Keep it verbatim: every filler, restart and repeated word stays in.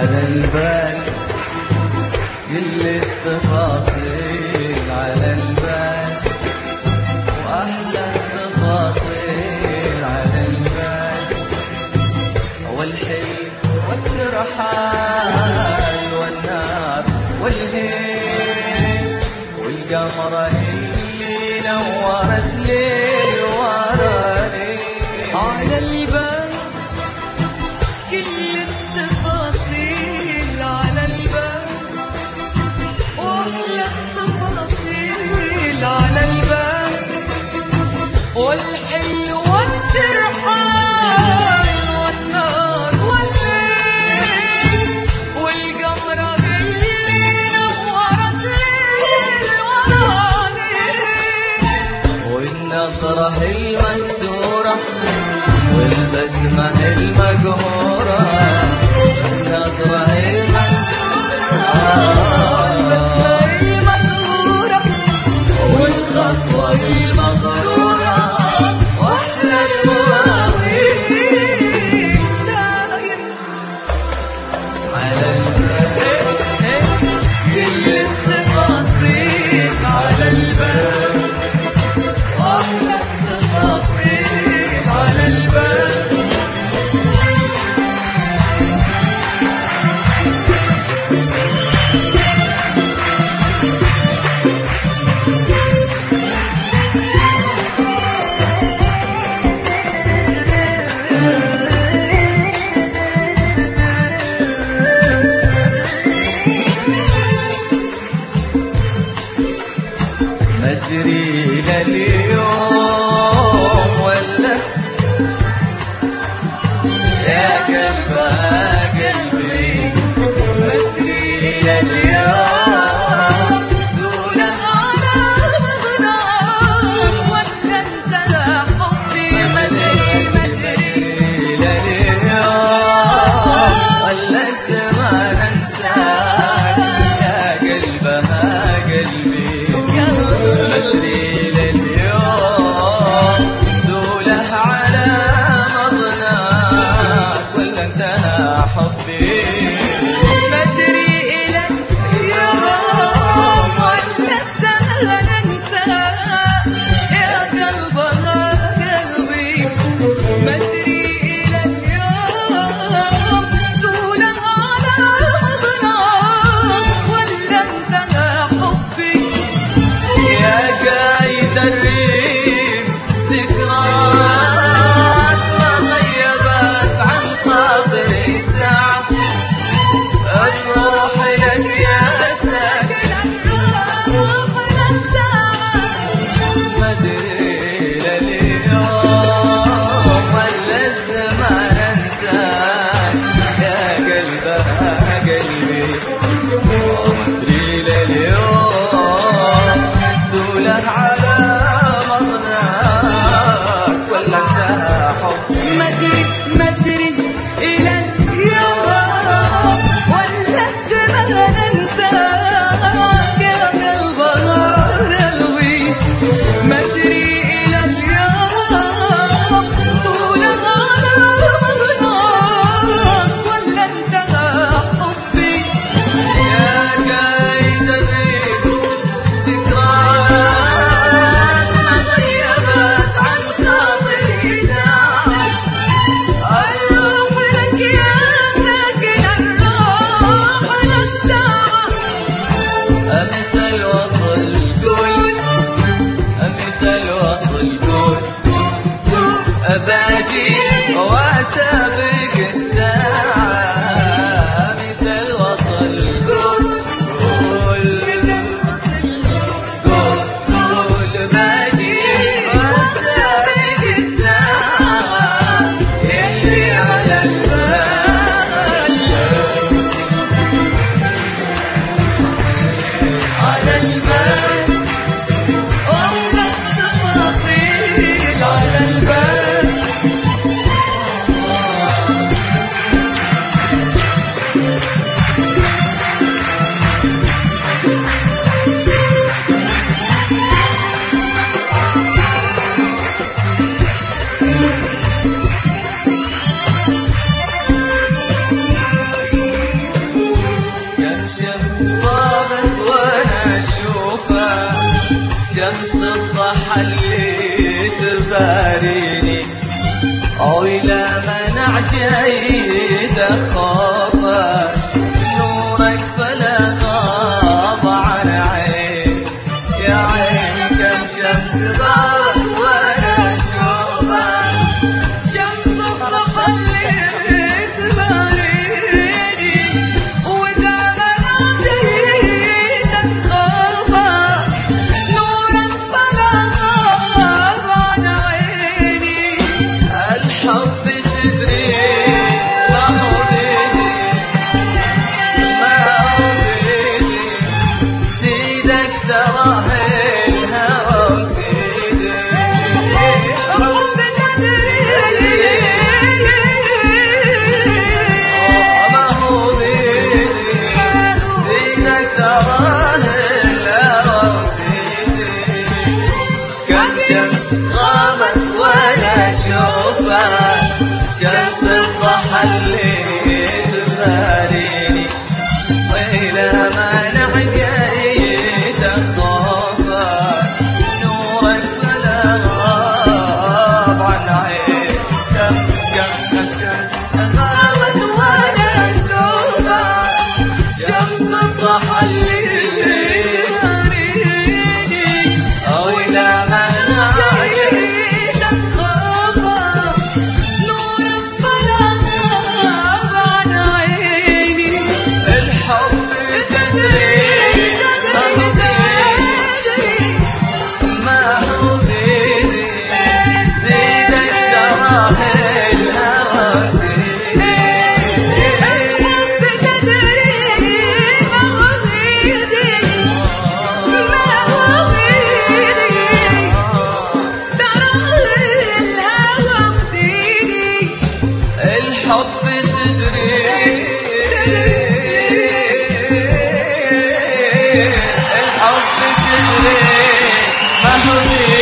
على البال كل التفاصيل على البال وأحلى التفاصيل على البال والحلم والترحال والنار والهيل والقمرة اللي نورت ليل ورا ليل على البال كل التفاصيل على البال وأحلى التفاصيل على البال والحلو والترحال والنار والليل والقمرة اللي نورت ليل ورا ليل والنظرة المكسورة والبسمة المقهورة النظرة المغرورة والخطوة المغرورة وأحلى المواويل دايم على البال كل التفاصيل على البال وأحلى التفاصيل على البال مدري لليوم ولا يا قلبها قلبي مدري لليوم دونه على مغنام ولا انت حبي مدري مدري لليوم ولا الزمان انساك يا قلبها قلبي مدري لليوم دوله على مضناك ولا انتهى حبي مدري إلى اليوم ولا الزمن انساك يا قلبها قلبي مدري إلى اليوم طوله على مضناك ولا انتهى حبي يا قايد الريم ذكريات ما غيبت عن خاطري ساعة الروح لك يا ساكن مدري لليوم ولا الزمان انساك يا قلبها قلبي مدري لليوم دوله على مضناك ولا انتهى حبي مدري مدري إلى اليوم ولا الزمن انساك يا قلبها قلبي مدري إلى اليوم طوله على مضناك ولا انتهى حبي يا قايد الريم ذكريات ما غيبت عن خاطري ساعة الروح لك يا ساكن الروح للساعة أمتى الوصل قول أمتى الوصل قول أباجي وأسابق الساعة أمتى الوصل قول قول قول قول باجي وأسابق الساعة اللي على البال على البال وأحلى التفاصيل على البال وإلى منع جيد خوفك نورك فلا غاب عن عين يا عين كم شمس غابت وانا اشوفك شمس تخليت ماريني وإذا منعت جيدك خوفك نورك فلا غاب عن عيني الحب تدري ما هو بيدي ما هو بيدي سيدك تراه الهوى وسيدي الحب تدري ما هو بيدي سيدك تراه الهوى وسيدي كم شمس غابت وانا اشوفها شمس الضحى اللي تباريني وإلى منع جيت خوفك نورك فلا غاب عن عين كم كم كم شمس غابت وانا اشوفها شمس الضحى اللي تباريني وإلى منع جيدك خوفك نورك فلا غاب عن عيني الحب تدري ما هو بيدي سيدك تراه الهوى سيدي الحب تدري ما هو بيدي ما هو بيدي ترى الهوى بسيدي الحب تدري الحب تدري ما هو بيدي